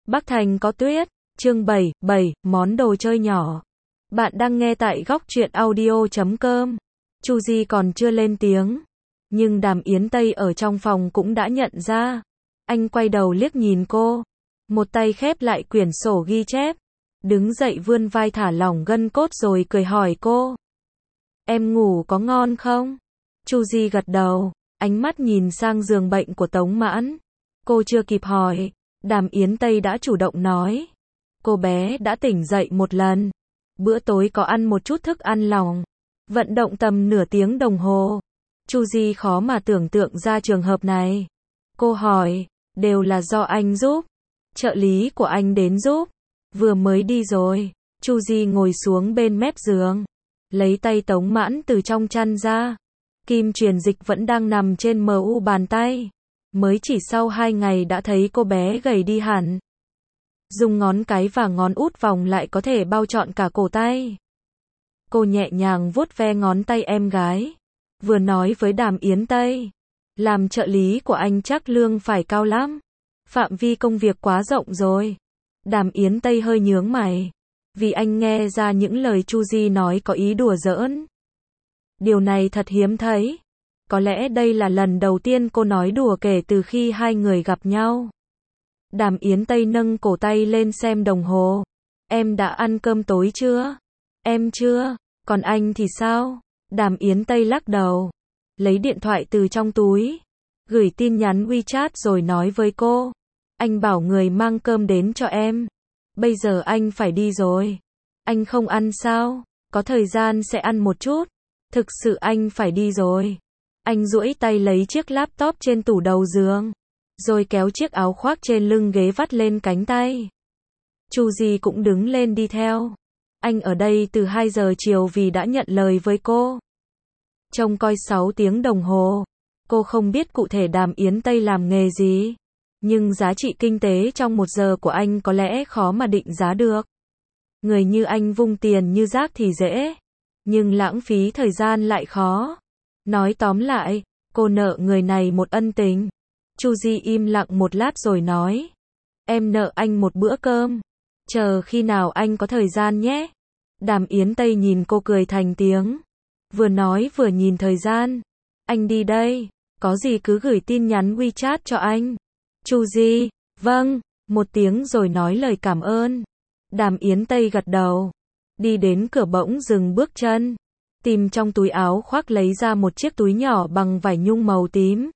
Bắc Thành có tuyết. Chương 7, món đồ chơi nhỏ. Bạn đang nghe tại góc truyện audio.com. Chu Di còn chưa lên tiếng, nhưng Đàm Yến Tây ở trong phòng cũng đã nhận ra. Anh quay đầu liếc nhìn cô, một tay khép lại quyển sổ ghi chép, đứng dậy vươn vai thả lỏng gân cốt rồi cười hỏi cô. Em ngủ có ngon không? Chu Di gật đầu, ánh mắt nhìn sang giường bệnh của Tống Mãn. Cô chưa kịp hỏi, Đàm Yến Tây đã chủ động nói. Cô bé đã tỉnh dậy một lần. Bữa tối có ăn một chút thức ăn lỏng. Vận động tầm nửa tiếng đồng hồ. Chu Di khó mà tưởng tượng ra trường hợp này. Cô hỏi, đều là do anh giúp. Trợ lý của anh đến giúp. Vừa mới đi rồi. Chu Di ngồi xuống bên mép giường, lấy tay Tống Mãn từ trong chăn ra. Kim truyền dịch vẫn đang nằm trên mu bàn tay. Mới chỉ sau 2 ngày đã thấy cô bé gầy đi hẳn. Dùng ngón cái và ngón út vòng lại có thể bao trọn cả cổ tay. Cô nhẹ nhàng vuốt ve ngón tay em gái. Vừa nói với Đàm Yến Tây. Làm trợ lý của anh chắc lương phải cao lắm. Phạm vi công việc quá rộng rồi. Đàm Yến Tây hơi nhướng mày. Vì anh nghe ra những lời Chu Di nói có ý đùa giỡn. Điều này thật hiếm thấy. Có lẽ đây là lần đầu tiên cô nói đùa kể từ khi hai người gặp nhau. Đàm Yến Tây nâng cổ tay lên xem đồng hồ. Em đã ăn cơm tối chưa? Em chưa. Còn anh thì sao? Đàm Yến Tây lắc đầu. Lấy điện thoại từ trong túi. Gửi tin nhắn WeChat rồi nói với cô. Anh bảo người mang cơm đến cho em. Bây giờ anh phải đi rồi. Anh không ăn sao? Có thời gian sẽ ăn một chút. Thực sự anh phải đi rồi. Anh duỗi tay lấy chiếc laptop trên tủ đầu giường, rồi kéo chiếc áo khoác trên lưng ghế vắt lên cánh tay. Chu Di cũng đứng lên đi theo. Anh ở đây từ 2 giờ chiều vì đã nhận lời với cô. Trông coi 6 tiếng đồng hồ. Cô không biết cụ thể Đàm Yến Tây làm nghề gì, nhưng giá trị kinh tế trong 1 giờ của anh có lẽ khó mà định giá được. Người như anh vung tiền như rác thì dễ, nhưng lãng phí thời gian lại khó. Nói tóm lại, cô nợ người này một ân tình. Chu Di im lặng một lát rồi nói. Em nợ anh một bữa cơm. Chờ khi nào anh có thời gian nhé. Đàm Yến Tây nhìn cô cười thành tiếng. Vừa nói vừa nhìn thời gian. Anh đi đây. Có gì cứ gửi tin nhắn WeChat cho anh. Chu Di, vâng, một tiếng rồi nói lời cảm ơn. Đàm Yến Tây gật đầu. Đi đến cửa bỗng dừng bước chân. Tìm trong túi áo khoác lấy ra một chiếc túi nhỏ bằng vải nhung màu tím.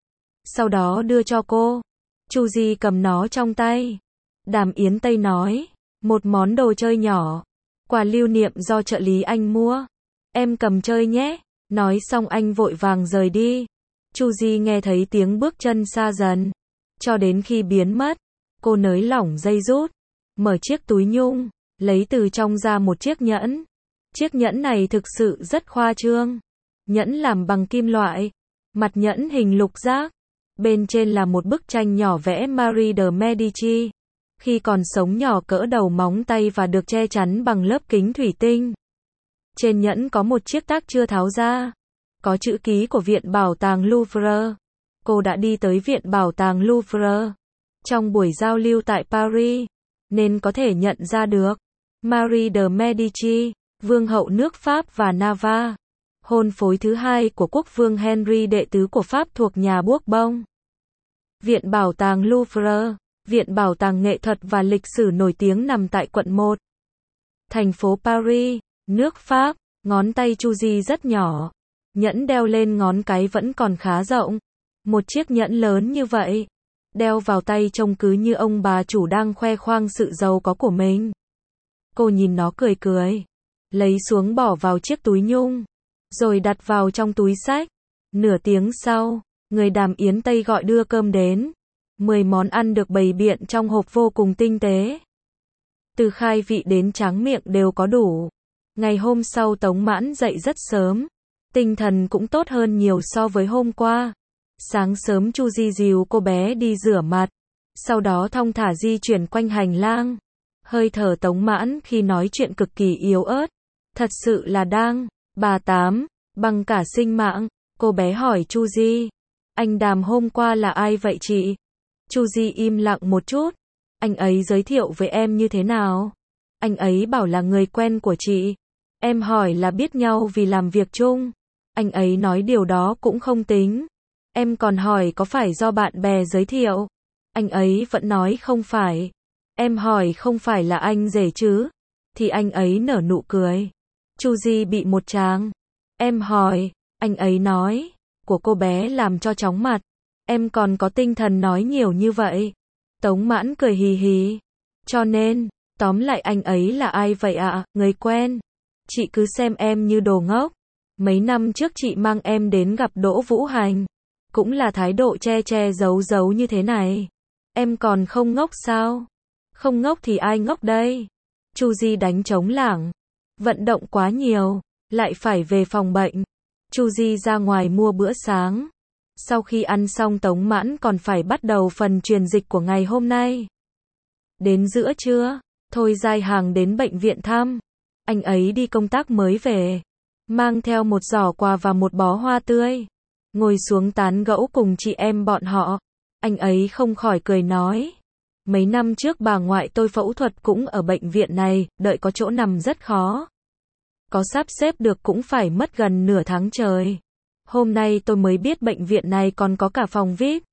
Sau đó đưa cho cô. Chu Di cầm nó trong tay. Đàm Yến Tây nói. Một món đồ chơi nhỏ. Quà lưu niệm do trợ lý anh mua. Em cầm chơi nhé. Nói xong anh vội vàng rời đi. Chu Di nghe thấy tiếng bước chân xa dần. Cho đến khi biến mất. Cô nới lỏng dây rút. Mở chiếc túi nhung. Lấy từ trong ra một chiếc nhẫn. Chiếc nhẫn này thực sự rất khoa trương. Nhẫn làm bằng kim loại. Mặt nhẫn hình lục giác. Bên trên là một bức tranh nhỏ vẽ Marie de Medici. Khi còn sống nhỏ cỡ đầu móng tay và được che chắn bằng lớp kính thủy tinh. Trên nhẫn có một chiếc tag chưa tháo ra. Có chữ ký của Viện Bảo tàng Louvre. Cô đã đi tới Viện Bảo tàng Louvre trong buổi giao lưu tại Paris, nên có thể nhận ra được. Marie de Medici, vương hậu nước Pháp và Navarre, hôn phối thứ 2 của quốc vương Henry đệ tứ của Pháp thuộc nhà Bourbon. Viện Bảo tàng Louvre, viện bảo tàng nghệ thuật và lịch sử nổi tiếng nằm tại quận 1, thành phố Paris, nước Pháp. Ngón tay Chu Di rất nhỏ, nhẫn đeo lên ngón cái vẫn còn khá rộng. Một chiếc nhẫn lớn như vậy, đeo vào tay trông cứ như ông bà chủ đang khoe khoang sự giàu có của mình. Cô nhìn nó cười cười, lấy xuống bỏ vào chiếc túi nhung, rồi đặt vào trong túi xách. Nửa tiếng sau, người Đàm Yến Tây gọi đưa cơm đến. 10 món ăn được bày biện trong hộp vô cùng tinh tế. Từ khai vị đến tráng miệng đều có đủ. Ngày hôm sau Tống Mãn dậy rất sớm. Tinh thần cũng tốt hơn nhiều so với hôm qua. Sáng sớm Chu Di dìu cô bé đi rửa mặt. Sau đó thong thả di chuyển quanh hành lang. Hơi thở Tống Mãn khi nói chuyện cực kỳ yếu ớt. Thật sự là đang, bà Tám, bằng cả sinh mạng. Cô bé hỏi Chu Di. Anh Đàm hôm qua là ai vậy chị? Chu Di im lặng một chút. Anh ấy giới thiệu với em như thế nào? Anh ấy bảo là người quen của chị. Em hỏi là biết nhau vì làm việc chung. Anh ấy nói điều đó cũng không tính. Em còn hỏi có phải do bạn bè giới thiệu. Anh ấy vẫn nói không phải. Em hỏi không phải là anh rể chứ? Thì anh ấy nở nụ cười. Chu Di bị một tràng. Em hỏi, anh ấy nói, của cô bé làm cho chóng mặt. Em còn có tinh thần nói nhiều như vậy. Tống Mãn cười hì hì. Cho nên, tóm lại anh ấy là ai vậy ạ? Người quen. Chị cứ xem em như đồ ngốc. Mấy năm trước chị mang em đến gặp Đỗ Vũ Hành. Cũng là thái độ che che giấu giấu như thế này. Em còn không ngốc sao? Không ngốc thì ai ngốc đây? Chu Di đánh trống lảng. Vận động quá nhiều, lại phải về phòng bệnh. Chu Di ra ngoài mua bữa sáng. Sau khi ăn xong Tống Mãn còn phải bắt đầu phần truyền dịch của ngày hôm nay. Đến giữa trưa, Thôi Giai Hằng đến bệnh viện thăm. Anh ấy đi công tác mới về. Mang theo một giỏ quà và một bó hoa tươi. Ngồi xuống tán gẫu cùng chị em bọn họ. Anh ấy không khỏi cười nói. Mấy năm trước bà ngoại tôi phẫu thuật cũng ở bệnh viện này, đợi có chỗ nằm rất khó. Có sắp xếp được cũng phải mất gần nửa tháng trời. Hôm nay tôi mới biết bệnh viện này còn có cả phòng VIP.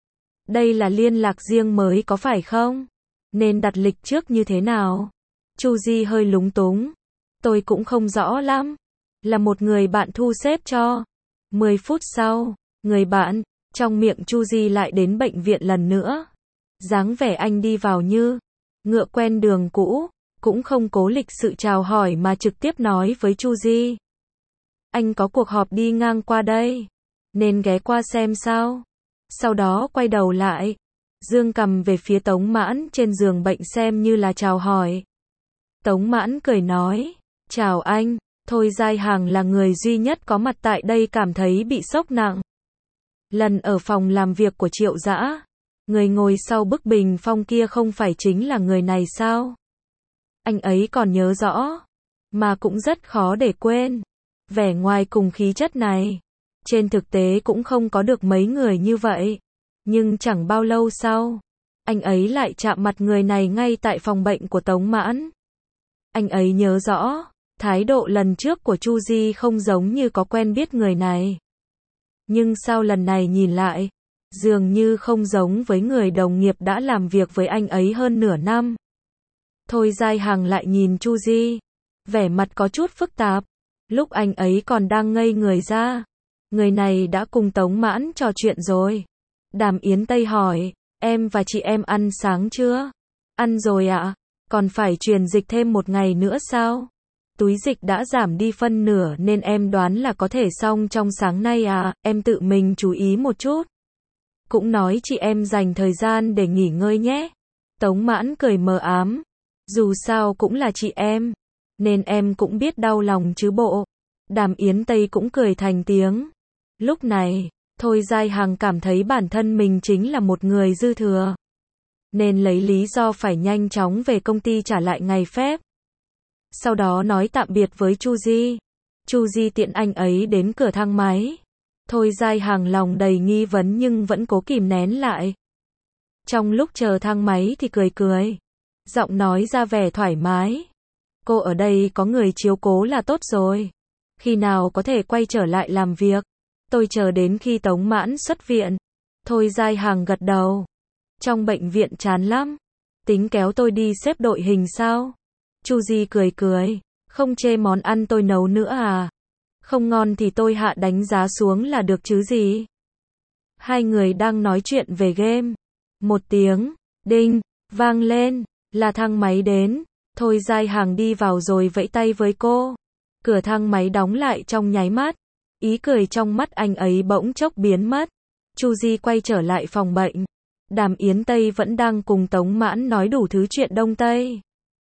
Đây là liên lạc riêng mới có phải không? Nên đặt lịch trước như thế nào? Chu Di hơi lúng túng. Tôi cũng không rõ lắm. Là một người bạn thu xếp cho. 10 phút sau, người bạn, trong miệng Chu Di lại đến bệnh viện lần nữa. Dáng vẻ anh đi vào như ngựa quen đường cũ, cũng không cố lịch sự chào hỏi mà trực tiếp nói với Chu Di. Anh có cuộc họp đi ngang qua đây, nên ghé qua xem sao. Sau đó quay đầu lại, dương cầm về phía Tống Mãn trên giường bệnh xem như là chào hỏi. Tống Mãn cười nói, chào anh. Thôi Giai Hằng là người duy nhất có mặt tại đây cảm thấy bị sốc nặng. Lần ở phòng làm việc của Triệu Dã, người ngồi sau bức bình phong kia không phải chính là người này sao? Anh ấy còn nhớ rõ, mà cũng rất khó để quên. Vẻ ngoài cùng khí chất này, trên thực tế cũng không có được mấy người như vậy. Nhưng chẳng bao lâu sau, anh ấy lại chạm mặt người này ngay tại phòng bệnh của Tống Mãn. Anh ấy nhớ rõ, thái độ lần trước của Chu Di không giống như có quen biết người này. Nhưng sao lần này nhìn lại, dường như không giống với người đồng nghiệp đã làm việc với anh ấy hơn nửa năm. Thôi Giai Hằng lại nhìn Chu Di, vẻ mặt có chút phức tạp. Lúc anh ấy còn đang ngây người ra, người này đã cùng Tống Mãn trò chuyện rồi. Đàm Yến Tây hỏi, em và chị em ăn sáng chưa? Ăn rồi ạ, còn phải truyền dịch thêm một ngày nữa sao? Túi dịch đã giảm đi phân nửa nên em đoán là có thể xong trong sáng nay à, em tự mình chú ý một chút. Cũng nói chị em dành thời gian để nghỉ ngơi nhé. Tống Mãn cười mờ ám. Dù sao cũng là chị em, nên em cũng biết đau lòng chứ bộ. Đàm Yến Tây cũng cười thành tiếng. Lúc này, Thôi Giai Hằng cảm thấy bản thân mình chính là một người dư thừa. Nên lấy lý do phải nhanh chóng về công ty trả lại ngày phép. Sau đó nói tạm biệt với Chu Di. Chu Di tiện anh ấy đến cửa thang máy. Thôi Giai Hằng lòng đầy nghi vấn nhưng vẫn cố kìm nén lại. Trong lúc chờ thang máy thì cười cười. Giọng nói ra vẻ thoải mái. Cô ở đây có người chiếu cố là tốt rồi. Khi nào có thể quay trở lại làm việc? Tôi chờ đến khi Tống Mãn xuất viện. Thôi Giai Hằng gật đầu. Trong bệnh viện chán lắm. Tính kéo tôi đi xếp đội hình sao? Chu Di cười cười. Không chê món ăn tôi nấu nữa à? Không ngon thì tôi hạ đánh giá xuống là được chứ gì? Hai người đang nói chuyện về game. Một tiếng, đinh, vang lên, là thang máy đến. Thôi Giai Hằng đi vào rồi vẫy tay với cô. Cửa thang máy đóng lại trong nháy mắt. Ý cười trong mắt anh ấy bỗng chốc biến mất. Chu Di quay trở lại phòng bệnh. Đàm Yến Tây vẫn đang cùng Tống Mãn nói đủ thứ chuyện Đông Tây.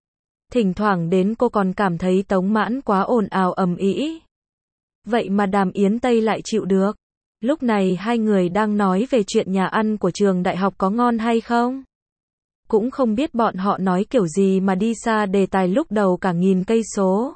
Thỉnh thoảng đến cô còn cảm thấy Tống Mãn quá ồn ào ầm ĩ. Vậy mà Đàm Yến Tây lại chịu được. Lúc này hai người đang nói về chuyện nhà ăn của trường đại học có ngon hay không. Cũng không biết bọn họ nói kiểu gì mà đi xa đề tài lúc đầu cả nghìn cây số.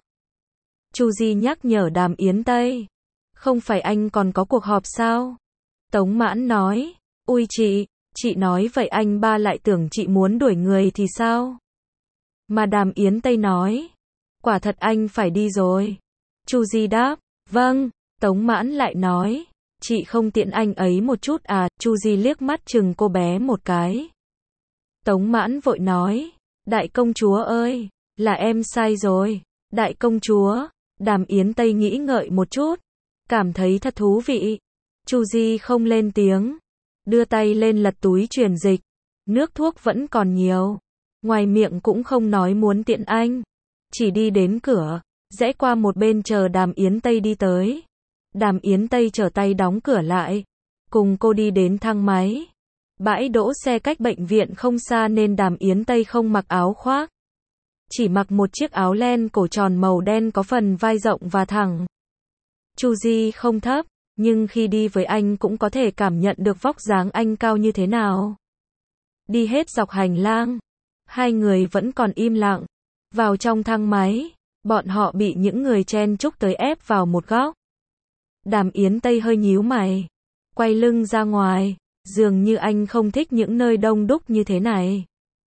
Chu Di nhắc nhở Đàm Yến Tây. Không phải anh còn có cuộc họp sao? Tống Mãn nói. Ui Chị nói vậy anh ba lại tưởng chị muốn đuổi người thì sao? Mà Đàm Yến Tây nói, quả thật anh phải đi rồi. Chu Di đáp, vâng. Tống Mãn lại nói, chị không tiện anh ấy một chút à? Chu Di liếc mắt chừng cô bé một cái. Tống Mãn vội nói, đại công chúa ơi, là em sai rồi. Đại công chúa. Đàm Yến Tây nghĩ ngợi một chút, cảm thấy thật thú vị. Chu Di không lên tiếng, đưa tay lên lật túi truyền dịch, nước thuốc vẫn còn nhiều, ngoài miệng cũng không nói muốn tiện anh, chỉ đi đến cửa, rẽ qua một bên chờ Đàm Yến Tây đi tới. Đàm Yến Tây trở tay đóng cửa lại, cùng cô đi đến thang máy. Bãi đỗ xe cách bệnh viện không xa nên Đàm Yến Tây không mặc áo khoác, chỉ mặc một chiếc áo len cổ tròn màu đen có phần vai rộng và thẳng. Chu Di không thấp, nhưng khi đi với anh cũng có thể cảm nhận được vóc dáng anh cao như thế nào. Đi hết dọc hành lang, hai người vẫn còn im lặng. Vào trong thang máy, bọn họ bị những người chen chúc tới ép vào một góc. Đàm Yến Tây hơi nhíu mày, quay lưng ra ngoài, dường như anh không thích những nơi đông đúc như thế này.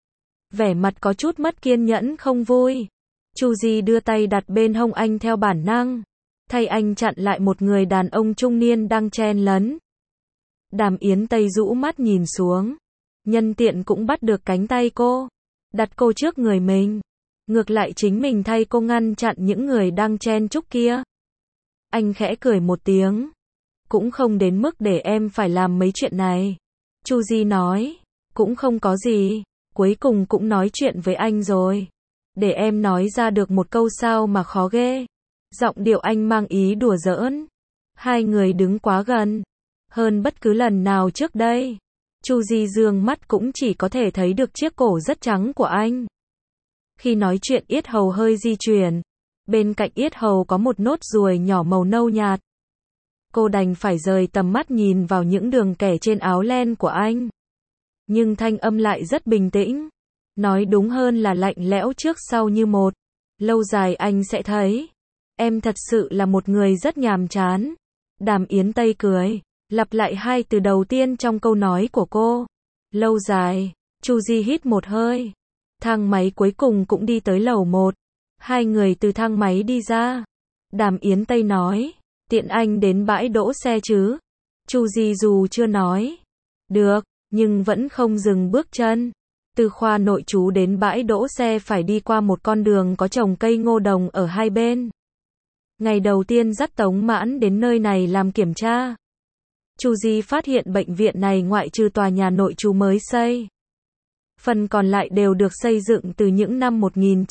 Vẻ mặt có chút mất kiên nhẫn không vui. Chu Di đưa tay đặt bên hông anh theo bản năng, thay anh chặn lại một người đàn ông trung niên đang chen lấn. Đàm Yến Tây rũ mắt nhìn xuống, nhân tiện cũng bắt được cánh tay cô, đặt cô trước người mình. Ngược lại chính mình thay cô ngăn chặn những người đang chen chúc kia. Anh khẽ cười một tiếng, cũng không đến mức để em phải làm mấy chuyện này. Chu Di nói, cũng không có gì, cuối cùng cũng nói chuyện với anh rồi. Để em nói ra được một câu sao mà khó ghê. Giọng điệu anh mang ý đùa giỡn. Hai người đứng quá gần, hơn bất cứ lần nào trước đây. Chu Di dương mắt cũng chỉ có thể thấy được chiếc cổ rất trắng của anh. Khi nói chuyện yết hầu hơi di chuyển, bên cạnh yết hầu có một nốt ruồi nhỏ màu nâu nhạt. Cô đành phải rời tầm mắt nhìn vào những đường kẻ trên áo len của anh. Nhưng thanh âm lại rất bình tĩnh, nói đúng hơn là lạnh lẽo trước sau như một. Lâu dài anh sẽ thấy, em thật sự là một người rất nhàm chán. Đàm Yến Tây cười, lặp lại hai từ đầu tiên trong câu nói của cô. Lâu dài. Chu Di hít một hơi. Thang máy cuối cùng cũng đi tới lầu 1. Hai người từ thang máy đi ra. Đàm Yến Tây nói, tiện anh đến bãi đỗ xe chứ? Chu Di dù chưa nói được, nhưng vẫn không dừng bước chân. Từ khoa nội trú đến bãi đỗ xe phải đi qua một con đường có trồng cây ngô đồng ở hai bên. Ngày đầu tiên dắt Tống Mãn đến nơi này làm kiểm tra, Chu Di phát hiện bệnh viện này ngoại trừ tòa nhà nội trú mới xây, phần còn lại đều được xây dựng từ những năm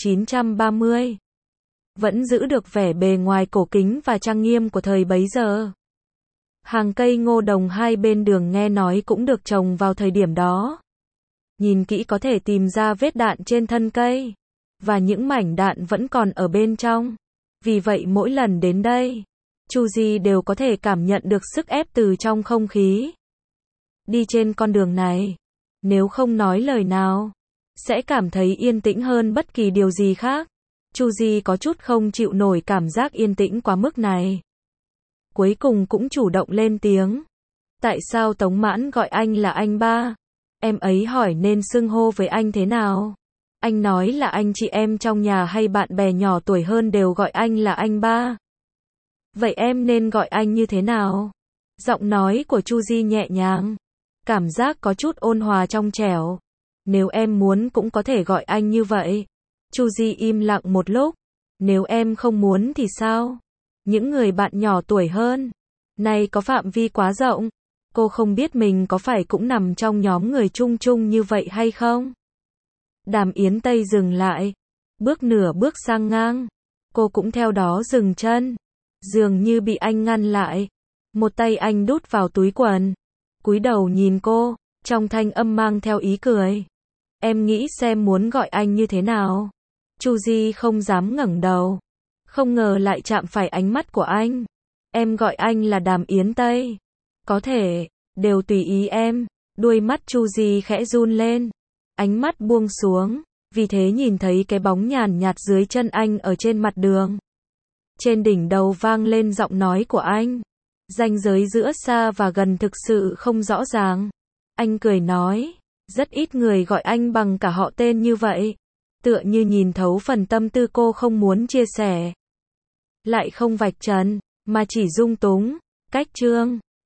1930. Vẫn giữ được vẻ bề ngoài cổ kính và trang nghiêm của thời bấy giờ. Hàng cây ngô đồng hai bên đường nghe nói cũng được trồng vào thời điểm đó. Nhìn kỹ có thể tìm ra vết đạn trên thân cây, và những mảnh đạn vẫn còn ở bên trong. Vì vậy mỗi lần đến đây, Chu Di đều có thể cảm nhận được sức ép từ trong không khí. Đi trên con đường này, nếu không nói lời nào, sẽ cảm thấy yên tĩnh hơn bất kỳ điều gì khác. Chu Di có chút không chịu nổi cảm giác yên tĩnh quá mức này. Cuối cùng cũng chủ động lên tiếng. Tại sao Tống Mãn gọi anh là anh ba? Em ấy hỏi nên xưng hô với anh thế nào? Anh nói là anh chị em trong nhà hay bạn bè nhỏ tuổi hơn đều gọi anh là anh ba. Vậy em nên gọi anh như thế nào? Giọng nói của Chu Di nhẹ nhàng, cảm giác có chút ôn hòa trong trẻo. Nếu em muốn cũng có thể gọi anh như vậy. Chu Di im lặng một lúc. Nếu em không muốn thì sao? Những người bạn nhỏ tuổi hơn này có phạm vi quá rộng. Cô không biết mình có phải cũng nằm trong nhóm người chung chung như vậy hay không? Đàm Yến Tây dừng lại, bước nửa bước sang ngang. Cô cũng theo đó dừng chân, dường như bị anh ngăn lại. Một tay anh đút vào túi quần, cúi đầu nhìn cô, trong thanh âm mang theo ý cười. Em nghĩ xem muốn gọi anh như thế nào? Chu Di không dám ngẩng đầu, không ngờ lại chạm phải ánh mắt của anh. Em gọi anh là Đàm Yến Tây. Có thể, đều tùy ý em. Đuôi mắt Chu Di khẽ run lên, ánh mắt buông xuống, vì thế nhìn thấy cái bóng nhàn nhạt dưới chân anh ở trên mặt đường. Trên đỉnh đầu vang lên giọng nói của anh. Ranh giới giữa xa và gần thực sự không rõ ràng. Anh cười nói, rất ít người gọi anh bằng cả họ tên như vậy. Tựa như nhìn thấu phần tâm tư cô không muốn chia sẻ. Lại không vạch trần, mà chỉ dung túng, cách trương.